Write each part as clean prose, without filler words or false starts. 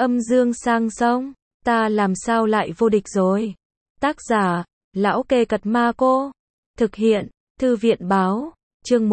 Âm dương sang sông, ta làm sao lại vô địch rồi. Tác giả, Lão Kê Cật Ma Cô. Thực hiện, Thư viện báo, chương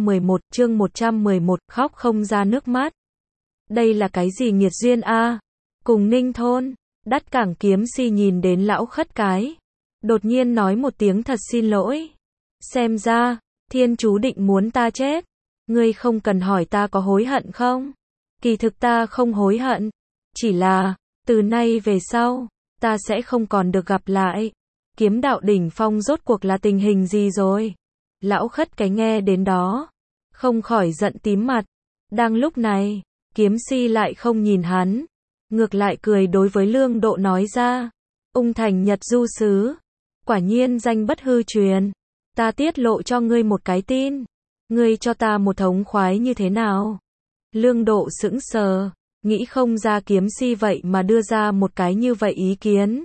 111, khóc không ra nước mắt. Đây là cái gì nghiệt duyên a? Cùng Ninh thôn, Đắt Cảng Kiếm Si nhìn đến lão khất cái, đột nhiên nói một tiếng thật xin lỗi. Xem ra, thiên chú định muốn ta chết. Ngươi không cần hỏi ta có hối hận không? Kỳ thực ta không hối hận. Chỉ là, từ nay về sau, ta sẽ không còn được gặp lại. Kiếm đạo đỉnh phong rốt cuộc là tình hình gì rồi? Lão khất cái nghe đến đó, không khỏi giận tím mặt. Đang lúc này, Kiếm Si lại không nhìn hắn, ngược lại cười đối với Lương Độ nói ra. Ung thành Nhật Du Sứ, quả nhiên danh bất hư truyền. Ta tiết lộ cho ngươi một cái tin, ngươi cho ta một thống khoái như thế nào? Lương Độ sững sờ, nghĩ không ra Kiếm Si vậy mà đưa ra một cái như vậy ý kiến.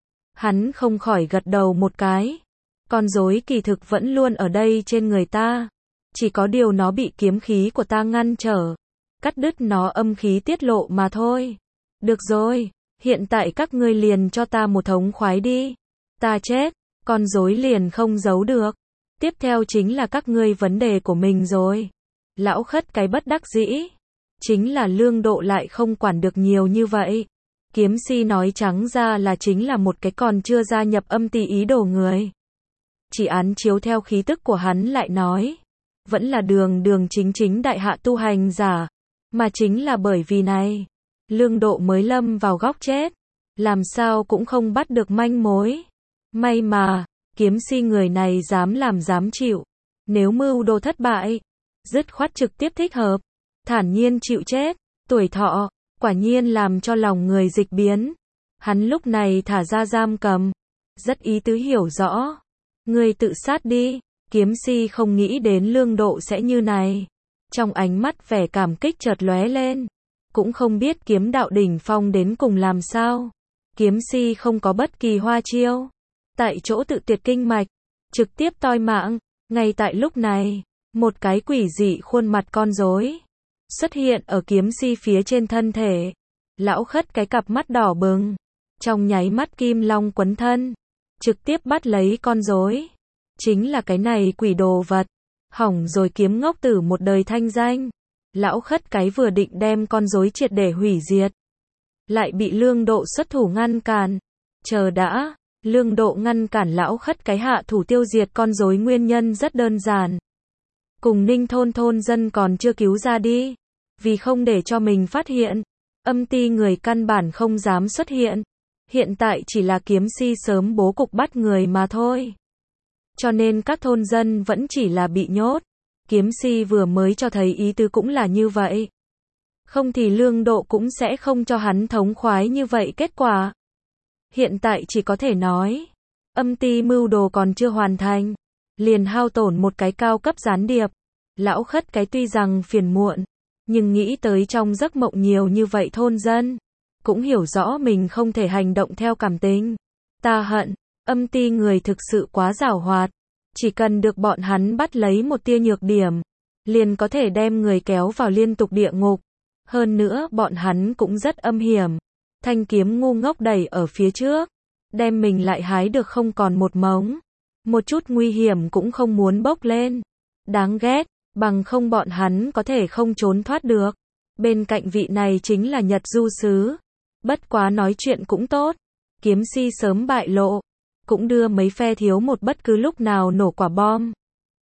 Hắn không khỏi gật đầu một cái. Con rối kỳ thực vẫn luôn ở đây trên người ta, chỉ có điều nó bị kiếm khí của ta ngăn trở, cắt đứt nó âm khí tiết lộ mà thôi. Được rồi, hiện tại các ngươi liền cho ta một thống khoái đi. Ta chết, con rối liền không giấu được. Tiếp theo chính là các ngươi vấn đề của mình rồi. Lão khất cái bất đắc dĩ. Chính là Lương Độ lại không quản được nhiều như vậy. Kiếm Si nói trắng ra là chính là một cái còn chưa gia nhập âm ti ý đồ người. Chỉ án chiếu theo khí tức của hắn lại nói, vẫn là đường đường chính chính đại hạ tu hành giả. Mà chính là bởi vì này, Lương Độ mới lâm vào góc chết. Làm sao cũng không bắt được manh mối. May mà, Kiếm Si người này dám làm dám chịu. Nếu mưu đồ thất bại, dứt khoát trực tiếp thích hợp, thản nhiên chịu chết. Tuổi thọ, quả nhiên làm cho lòng người dịch biến. Hắn lúc này thả ra giam cầm, rất ý tứ hiểu rõ. Ngươi tự sát đi. Kiếm Si không nghĩ đến Lương Độ sẽ như này. Trong ánh mắt vẻ cảm kích chợt lóe lên. Cũng không biết kiếm đạo đỉnh phong đến cùng làm sao. Kiếm Si không có bất kỳ hoa chiêu. Tại chỗ tự tuyệt kinh mạch, trực tiếp toi mạng. Ngay tại lúc này, một cái quỷ dị khuôn mặt con rối xuất hiện ở Kiếm Si phía trên thân thể. Lão khất cái cặp mắt đỏ bừng, trong nháy mắt kim long quấn thân, trực tiếp bắt lấy con rối. Chính là cái này quỷ đồ vật, hỏng rồi Kiếm Ngốc Tử một đời thanh danh. Lão khất cái vừa định đem con rối triệt để hủy diệt, lại bị Lương Độ xuất thủ ngăn cản. Chờ đã, Lương Độ ngăn cản lão khất cái hạ thủ tiêu diệt con rối nguyên nhân rất đơn giản. Cùng Ninh thôn thôn dân còn chưa cứu ra đi, vì không để cho mình phát hiện, âm ti người căn bản không dám xuất hiện. Hiện tại chỉ là Kiếm Si sớm bố cục bắt người mà thôi. Cho nên các thôn dân vẫn chỉ là bị nhốt. Kiếm Si vừa mới cho thấy ý tứ cũng là như vậy. Không thì Lương Độ cũng sẽ không cho hắn thống khoái như vậy kết quả. Hiện tại chỉ có thể nói, âm ti mưu đồ còn chưa hoàn thành, liền hao tổn một cái cao cấp gián điệp. Lão khất cái tuy rằng phiền muộn, nhưng nghĩ tới trong giấc mộng nhiều như vậy thôn dân, cũng hiểu rõ mình không thể hành động theo cảm tình. Ta hận, âm ti người thực sự quá giảo hoạt. Chỉ cần được bọn hắn bắt lấy một tia nhược điểm, liền có thể đem người kéo vào liên tục địa ngục. Hơn nữa bọn hắn cũng rất âm hiểm. Thanh kiếm ngu ngốc đẩy ở phía trước, đem mình lại hái được không còn một mống. Một chút nguy hiểm cũng không muốn bốc lên. Đáng ghét, bằng không bọn hắn có thể không trốn thoát được. Bên cạnh vị này chính là Nhật Du Sứ. Bất quá nói chuyện cũng tốt. Kiếm Si sớm bại lộ, cũng đưa mấy phe thiếu một bất cứ lúc nào nổ quả bom.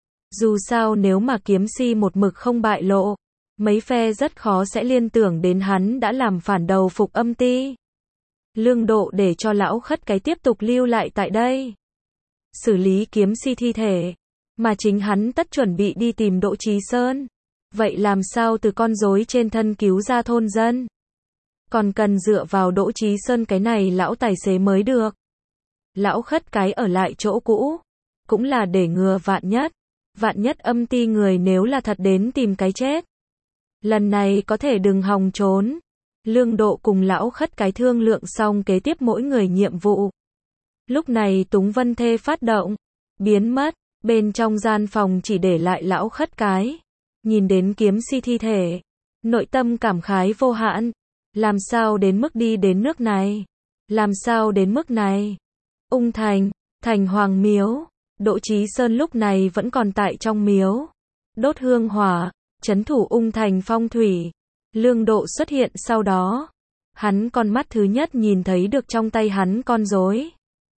Dù sao nếu mà Kiếm Si một mực không bại lộ, mấy phe rất khó sẽ liên tưởng đến hắn đã làm phản đầu phục âm ti. Lương Độ để cho lão khất cái tiếp tục lưu lại tại đây, xử lý Kiếm Si thi thể, mà chính hắn tất chuẩn bị đi tìm Đỗ Chí Sơn. Vậy làm sao từ con rối trên thân cứu ra thôn dân? Còn cần dựa vào Đỗ Chí Sơn cái này lão tài xế mới được. Lão khất cái ở lại chỗ cũ, cũng là để ngừa vạn nhất. Vạn nhất âm ti người nếu là thật đến tìm cái chết, lần này có thể đừng hòng trốn. Lương Độ cùng lão khất cái thương lượng xong kế tiếp mỗi người nhiệm vụ. Lúc này Túng Vân Thê phát động, biến mất. Bên trong gian phòng chỉ để lại lão khất cái. Nhìn đến Kiếm Si thi thể, nội tâm cảm khái vô hạn. Làm sao đến mức đi đến nước này? Làm sao đến mức này? Ung thành, thành hoàng miếu. Đỗ Chí Sơn lúc này vẫn còn tại trong miếu. Đốt hương hỏa, trấn thủ ung thành phong thủy. Lương Độ xuất hiện sau đó. Hắn con mắt thứ nhất nhìn thấy được trong tay hắn con rối.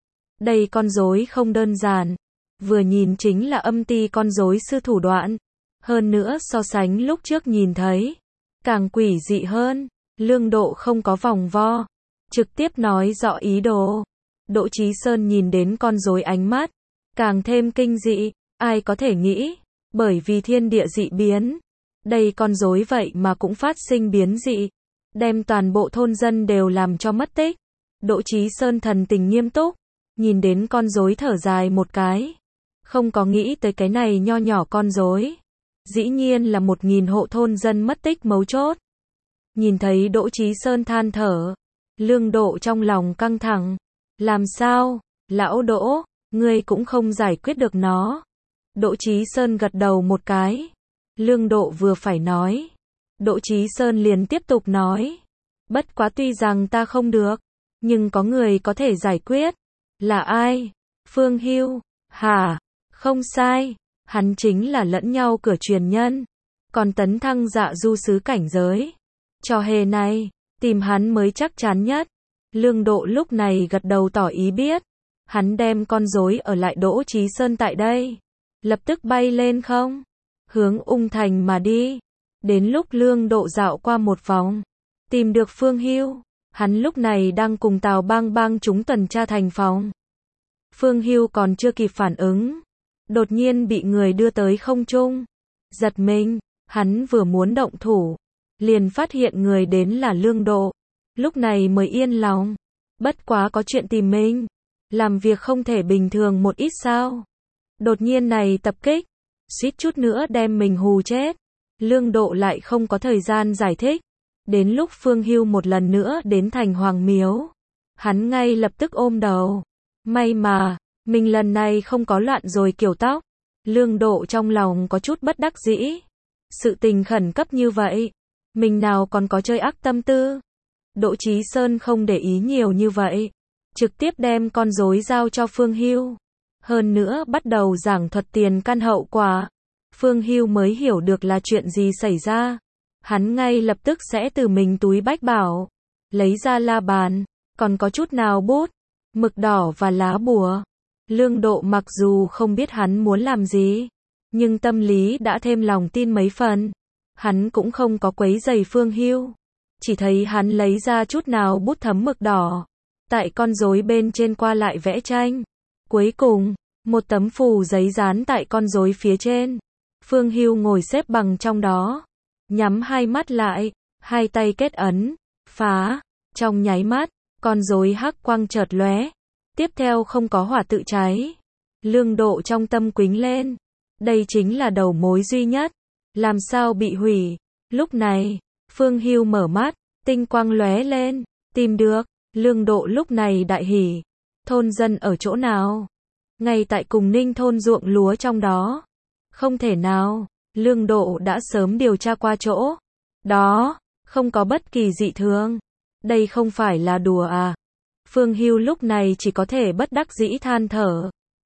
Đây con rối không đơn giản. Vừa nhìn chính là âm ti con rối sư thủ đoạn. Hơn nữa so sánh lúc trước nhìn thấy. Càng quỷ dị hơn. Lương Độ không có vòng vo. Trực tiếp nói rõ ý đồ. Đỗ Chí Sơn nhìn đến con rối ánh mắt. Càng thêm kinh dị. Ai có thể nghĩ. Bởi vì thiên địa dị biến. Đây con rối vậy mà cũng phát sinh biến dị. Đem toàn bộ thôn dân đều làm cho mất tích. Đỗ Chí Sơn thần tình nghiêm túc. Nhìn đến con rối thở dài một cái. Không có nghĩ tới cái này nho nhỏ con rối. Dĩ nhiên là 1000 hộ thôn dân mất tích mấu chốt. Nhìn thấy Đỗ Chí Sơn than thở. Lương Độ trong lòng căng thẳng. Làm sao? Lão Đỗ, ngươi cũng không giải quyết được nó. Đỗ Chí Sơn gật đầu một cái. Lương Độ vừa phải nói. Đỗ Chí Sơn liền tiếp tục nói. Bất quá tuy rằng ta không được. Nhưng có người có thể giải quyết. Là ai? Phương Hưu. Hả? Không sai. Hắn chính là lẫn nhau cửa truyền nhân. Còn tấn thăng dạ du sứ cảnh giới. Trò hề này, tìm hắn mới chắc chắn nhất. Lương Độ lúc này gật đầu tỏ ý biết. Hắn đem con rối ở lại Đỗ Chí Sơn tại đây. Lập tức bay lên không? Hướng ung thành mà đi. Đến lúc Lương Độ dạo qua một vòng. Tìm được Phương Hưu. Hắn lúc này đang cùng Tào Bang Bang chúng tuần tra thành phòng. Phương Hưu còn chưa kịp phản ứng. Đột nhiên bị người đưa tới không trung. Giật mình, hắn vừa muốn động thủ. Liền phát hiện người đến là Lương Độ. Lúc này mới yên lòng. Bất quá có chuyện tìm mình. Làm việc không thể bình thường một ít sao. Đột nhiên này tập kích. Suýt chút nữa đem mình hù chết. Lương Độ lại không có thời gian giải thích. Đến lúc Phương Hưu một lần nữa đến thành hoàng miếu. Hắn ngay lập tức ôm đầu. May mà, mình lần này không có loạn rồi kiểu tóc. Lương Độ trong lòng có chút bất đắc dĩ. Sự tình khẩn cấp như vậy. Mình nào còn có chơi ác tâm tư. Đỗ Chí Sơn không để ý nhiều như vậy. Trực tiếp đem con rối giao cho Phương Hưu. Hơn nữa bắt đầu giảng thuật tiền căn hậu quả. Phương Hưu mới hiểu được là chuyện gì xảy ra. Hắn ngay lập tức sẽ từ mình túi bách bảo. Lấy ra la bàn. Còn có chút nào bút, mực đỏ và lá bùa. Lương Độ mặc dù không biết hắn muốn làm gì. Nhưng tâm lý đã thêm lòng tin mấy phần. Hắn cũng không có quấy rầy Phương Hưu. Chỉ thấy hắn lấy ra chút nào bút thấm mực đỏ. Tại con rối bên trên qua lại vẽ tranh. Cuối cùng, một tấm phù giấy dán tại con rối phía trên. Phương Hưu ngồi xếp bằng trong đó. Nhắm hai mắt lại, hai tay kết ấn, phá. Trong nháy mắt, con rối hắc quang chợt lóe. Tiếp theo không có hỏa tự cháy. Lương Độ trong tâm quính lên. Đây chính là đầu mối duy nhất. Làm sao bị hủy? Lúc này, Phương Hưu mở mắt, tinh quang lóe lên. Tìm được. Lương Độ lúc này đại hỉ. Thôn dân ở chỗ nào? Ngay tại cùng Ninh thôn ruộng lúa trong đó. Không thể nào. Lương Độ đã sớm điều tra qua chỗ. Đó, không có bất kỳ dị thường. Đây không phải là đùa à? Phương Hưu lúc này chỉ có thể bất đắc dĩ than thở.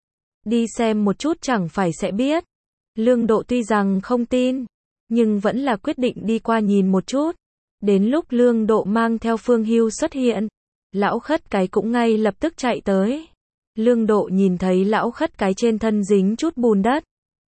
Đi xem một chút chẳng phải sẽ biết. Lương Độ tuy rằng không tin, nhưng vẫn là quyết định đi qua nhìn một chút. Đến lúc Lương Độ mang theo Phương Hưu xuất hiện, lão khất cái cũng ngay lập tức chạy tới. Lương Độ nhìn thấy lão khất cái trên thân dính chút bùn đất.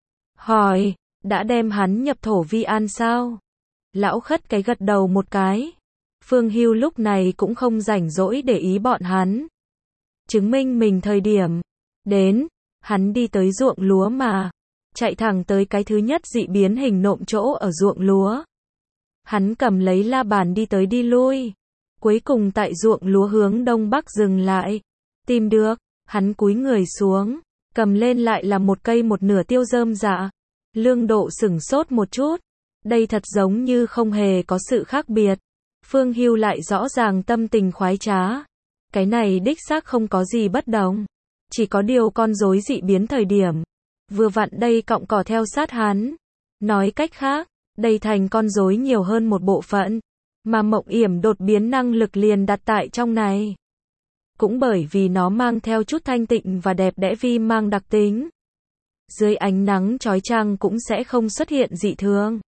Hỏi, đã đem hắn nhập thổ vi an sao? Lão khất cái gật đầu một cái. Phương Hưu lúc này cũng không rảnh rỗi để ý bọn hắn. Chứng minh mình thời điểm đến, hắn đi tới ruộng lúa mà. Chạy thẳng tới cái thứ nhất dị biến hình nộm chỗ ở ruộng lúa. Hắn cầm lấy la bàn đi tới đi lui. Cuối cùng tại ruộng lúa hướng đông bắc dừng lại. Tìm được, hắn cúi người xuống. Cầm lên lại là một cây một nửa tiêu rơm rạ. Lương Độ sửng sốt một chút. Đây thật giống như không hề có sự khác biệt. Phương Hưu lại rõ ràng tâm tình khoái trá. Cái này đích xác không có gì bất đồng. Chỉ có điều con rối dị biến thời điểm. Vừa vặn đây cọng cỏ theo sát hắn. Nói cách khác, đây thành con rối nhiều hơn một bộ phận. mà Mộng Yểm đột biến năng lực liền đặt tại trong này. Cũng bởi vì nó mang theo chút thanh tịnh và đẹp đẽ vi mang đặc tính. Dưới ánh nắng chói chang cũng sẽ không xuất hiện dị thường.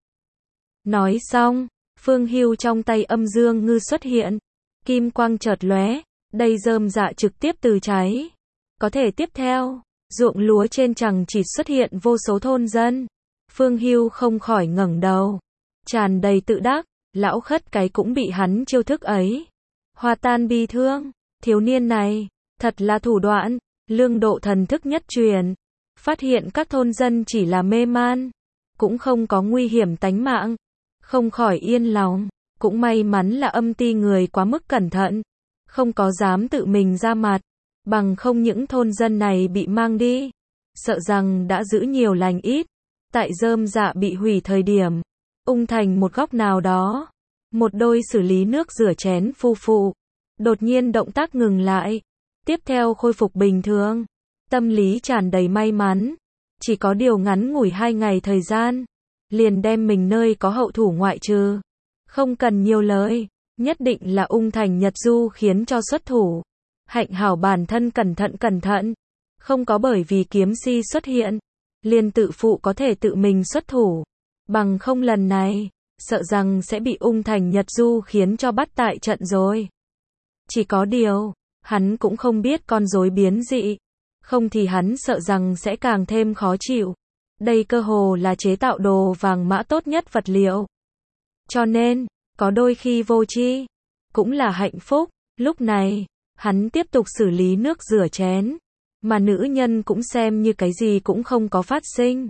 Nói xong, phương hưu trong tay âm dương ngư xuất hiện. Kim quang chợt lóe, đây rơm dạ trực tiếp từ cháy. Có thể tiếp theo, ruộng lúa trên chẳng chỉ xuất hiện vô số thôn dân. Phương hưu không khỏi ngẩng đầu. Tràn đầy tự đắc, lão khất cái cũng bị hắn chiêu thức ấy. Hòa tan bi thương, thiếu niên này, thật là thủ đoạn, lương độ thần thức nhất truyền. Phát hiện các thôn dân chỉ là mê man, cũng không có nguy hiểm tánh mạng. Không khỏi yên lòng, cũng may mắn là âm ty người quá mức cẩn thận, không có dám tự mình ra mặt, bằng không những thôn dân này bị mang đi, sợ rằng đã giữ nhiều lành ít. Tại rơm dạ bị hủy thời điểm, ung thành một góc nào đó, một đôi xử lý nước rửa chén phu phụ, đột nhiên động tác ngừng lại, tiếp theo khôi phục bình thường, tâm lý tràn đầy may mắn, chỉ có điều ngắn ngủi 2 ngày thời gian, liền đem mình nơi có hậu thủ ngoại trừ. Không cần nhiều lời, nhất định là ung thành Nhật Du khiến cho xuất thủ. Hạnh hảo bản thân cẩn thận, không có bởi vì kiếm si xuất hiện, liền tự phụ có thể tự mình xuất thủ. Bằng không lần này, sợ rằng sẽ bị ung thành Nhật Du khiến cho bắt tại trận rồi. Chỉ có điều, hắn cũng không biết con rối biến dị, không thì hắn sợ rằng sẽ càng thêm khó chịu. Đây cơ hồ là chế tạo đồ vàng mã tốt nhất vật liệu. Cho nên, có đôi khi vô tri, cũng là hạnh phúc. Lúc này, hắn tiếp tục xử lý nước rửa chén, mà nữ nhân cũng xem như cái gì cũng không có phát sinh.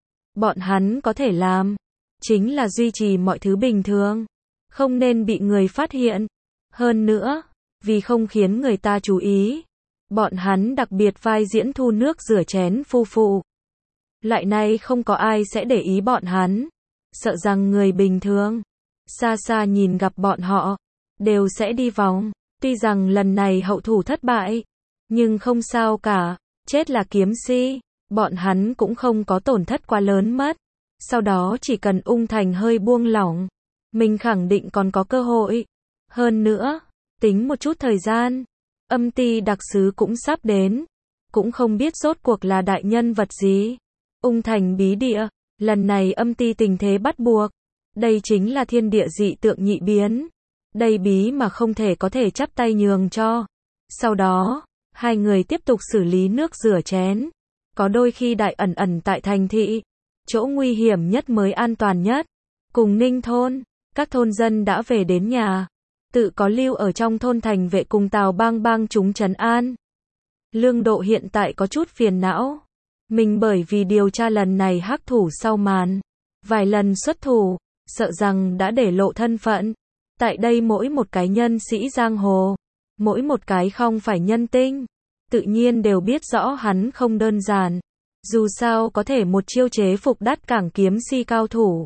Bọn hắn có thể làm, chính là duy trì mọi thứ bình thường, không nên bị người phát hiện. Hơn nữa, vì không khiến người ta chú ý, bọn hắn đặc biệt vai diễn thu nước rửa chén phu phụ. Loại này không có ai sẽ để ý bọn hắn, sợ rằng người bình thường, xa xa nhìn gặp bọn họ, đều sẽ đi vòng. Tuy rằng lần này hậu thủ thất bại, nhưng không sao cả, chết là kiếm si, bọn hắn cũng không có tổn thất quá lớn mất. Sau đó chỉ cần ung thành hơi buông lỏng, mình khẳng định còn có cơ hội. Hơn nữa, tính một chút thời gian, âm ty đặc sứ cũng sắp đến, cũng không biết rốt cuộc là đại nhân vật gì. Ung thành bí địa, lần này âm ty tình thế bắt buộc, đây chính là thiên địa dị tượng nhị biến. Đây bí mà không thể có thể chắp tay nhường cho. Sau đó, hai người tiếp tục xử lý nước rửa chén. Có đôi khi đại ẩn tại thành thị, chỗ nguy hiểm nhất mới an toàn nhất. Cùng Ninh thôn, các thôn dân đã về đến nhà, tự có lưu ở trong thôn thành vệ cùng Tào bang chúng trấn an. Lương Độ hiện tại có chút phiền não. Mình bởi vì điều tra lần này hắc thủ sau màn, vài lần xuất thủ, sợ rằng đã để lộ thân phận. Tại đây mỗi một cái nhân sĩ giang hồ, mỗi một cái không phải nhân tinh, tự nhiên đều biết rõ hắn không đơn giản. Dù sao có thể một chiêu chế phục đắt cảng kiếm si cao thủ,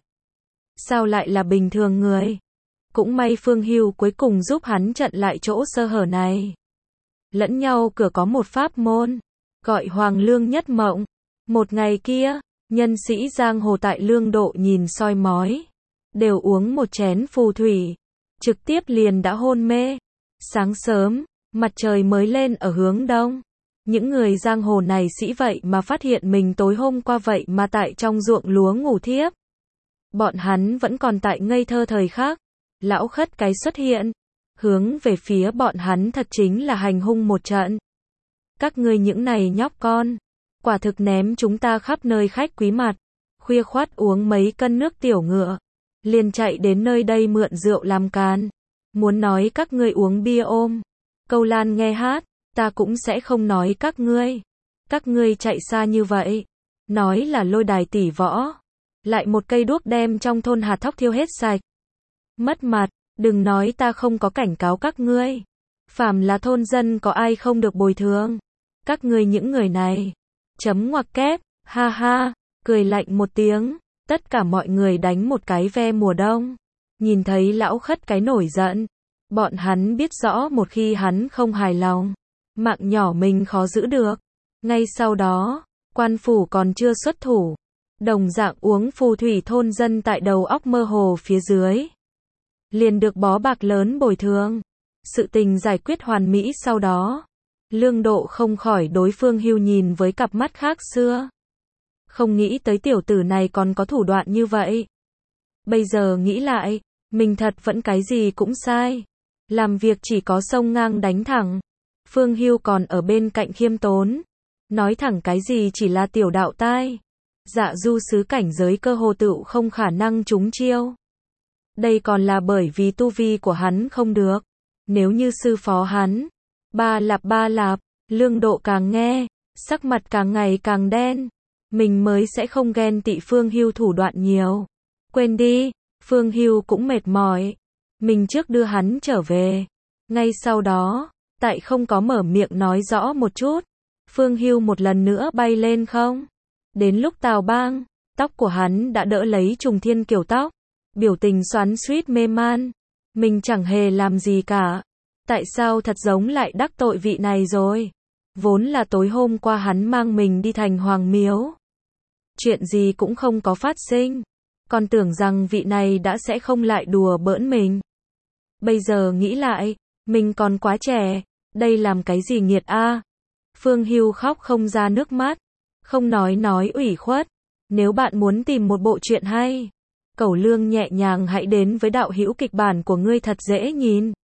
sao lại là bình thường người. Cũng may Phương Hưu cuối cùng giúp hắn chặn lại chỗ sơ hở này. Lẫn nhau cửa có một pháp môn, gọi Hoàng Lương Nhất Mộng. Một ngày kia, nhân sĩ giang hồ tại Lương Độ nhìn soi mói, đều uống một chén phù thủy, trực tiếp liền đã hôn mê. Sáng sớm, mặt trời mới lên ở hướng đông. Những người giang hồ này sĩ vậy mà phát hiện mình tối hôm qua vậy mà tại trong ruộng lúa ngủ thiếp. Bọn hắn vẫn còn tại ngây thơ thời khắc. Lão khất cái xuất hiện, hướng về phía bọn hắn thật chính là hành hung một trận. Các ngươi những này nhóc con, quả thực ném chúng ta khắp nơi khách quý mặt. Khuya khoắt uống mấy cân nước tiểu ngựa, liền chạy đến nơi đây mượn rượu làm càn. Muốn nói các ngươi uống bia ôm câu lan nghe hát, ta cũng sẽ không nói các ngươi. Các ngươi chạy xa như vậy, nói là lôi đài tỷ võ, lại một cây đuốc đem trong thôn hạt thóc thiêu hết sạch. Mất mặt, đừng nói ta không có cảnh cáo các ngươi. Phàm là thôn dân có ai không được bồi thường. Các ngươi những người này. Chấm ngoặc kép, ha ha, cười lạnh một tiếng. Tất cả mọi người đánh một cái ve mùa đông. Nhìn thấy lão khất cái nổi giận. Bọn hắn biết rõ một khi hắn không hài lòng, mạng nhỏ mình khó giữ được. Ngay sau đó, quan phủ còn chưa xuất thủ. Đồng dạng uống phù thủy thôn dân tại đầu óc mơ hồ phía dưới. liền được bó bạc lớn bồi thường. Sự tình giải quyết hoàn mỹ sau đó. Lương Độ không khỏi đối Phương Hưu nhìn với cặp mắt khác xưa. Không nghĩ tới tiểu tử này còn có thủ đoạn như vậy. Bây giờ nghĩ lại, mình thật vẫn cái gì cũng sai. Làm việc chỉ có xông ngang đánh thẳng. Phương Hưu còn ở bên cạnh khiêm tốn. Nói thẳng cái gì chỉ là tiểu đạo tai. Dạ du sứ cảnh giới cơ hồ tựu không khả năng trúng chiêu. Đây còn là bởi vì tu vi của hắn không được. Nếu như sư phó hắn, ba lạp, Lương Độ càng nghe, sắc mặt càng ngày càng đen. Mình mới sẽ không ghen tị Phương Hưu thủ đoạn nhiều. Quên đi, Phương Hưu cũng mệt mỏi. Mình trước đưa hắn trở về. Ngay sau đó, tại không có mở miệng nói rõ một chút. Phương Hưu một lần nữa bay lên không. Đến lúc Tào Bang, tóc của hắn đã đỡ lấy Trùng Thiên kiểu tóc. Biểu tình xoắn xuýt mê man. Mình chẳng hề làm gì cả. Tại sao thật giống lại đắc tội vị này rồi? Vốn là tối hôm qua hắn mang mình đi thành Hoàng Miếu. Chuyện gì cũng không có phát sinh. Còn tưởng rằng vị này đã sẽ không lại đùa bỡn mình. Bây giờ nghĩ lại, mình còn quá trẻ. Đây làm cái gì nghiệt a? Phương Hưu khóc không ra nước mắt. Không nói ủy khuất. Nếu bạn muốn tìm một bộ truyện hay, Cẩu Lương nhẹ nhàng hãy đến với đạo hữu kịch bản của ngươi thật dễ nhìn.